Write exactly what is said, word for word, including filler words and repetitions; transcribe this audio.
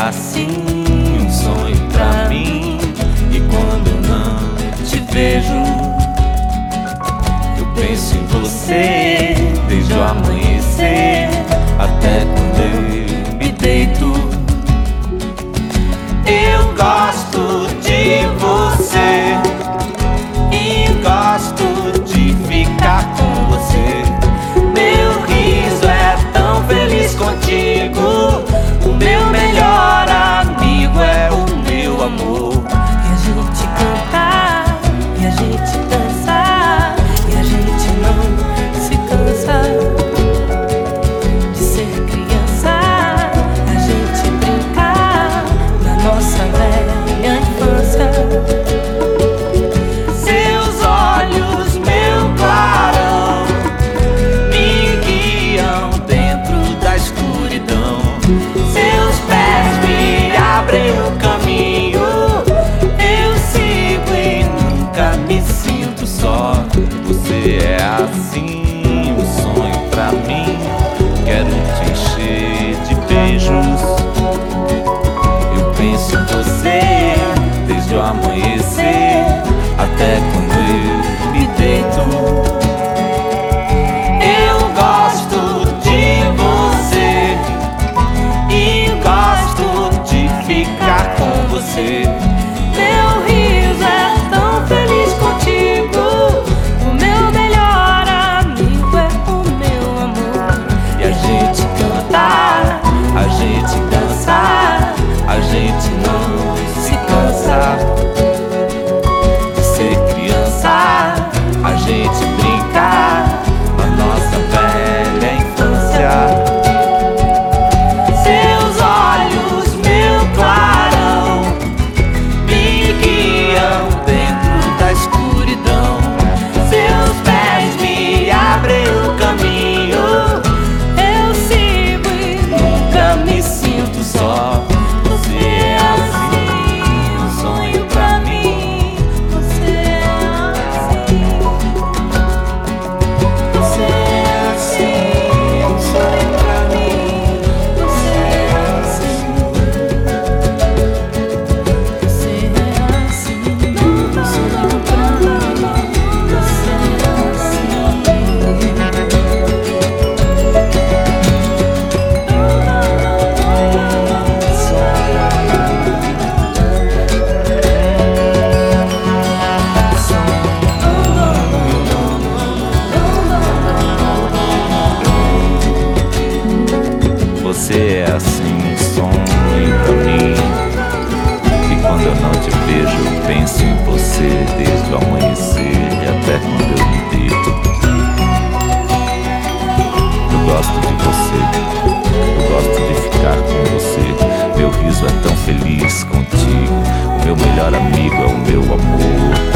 assim um sonho pra mim. E quando eu não te vejo, eu penso em você desde o amanhecer até quando eu me deito. Eu gosto de você e gosto de ficar com você. Meu riso é tão feliz contigo. O meu melhor amigo é o meu amor. E a gente cantar, e a gente dançar, e a gente não se cansa de ser criança. A gente brincar na nossa velha infância. Seus olhos, meu clarão, me guiam dentro da escuridão. Seus pés me abrem o caminho. Eu sigo e nunca me sinto só. Você é assim, um sonho pra mim. Quero te encher de beijos. Eu penso em você desde o amanhecer até quando eu me deito. Eu gosto de você e gosto de ficar com você. Meu riso é tão feliz contigo. O meu melhor amigo é o meu amor. E a gente cantar, a gente dançar, a gente não se cansa de ser criança. A gente brincar na nossa velha infância. Seus olhos, meu clarão, me guiam dentro da escuridão. Seus pés me abrem o caminho. Eu sigo e nunca me sinto só. Você é assim, um sonho pra mim. Você é assim, você é assim, um sonho pra mim. Você é assim, você é assim, um sonho pra mim. Você é Você é assim, um sonho pra mim. E quando eu não te vejo, eu penso em você desde o amanhecer e até quando eu me deito. Eu gosto de você, eu gosto de ficar com você. Meu riso é tão feliz contigo. O meu melhor amigo é o meu amor.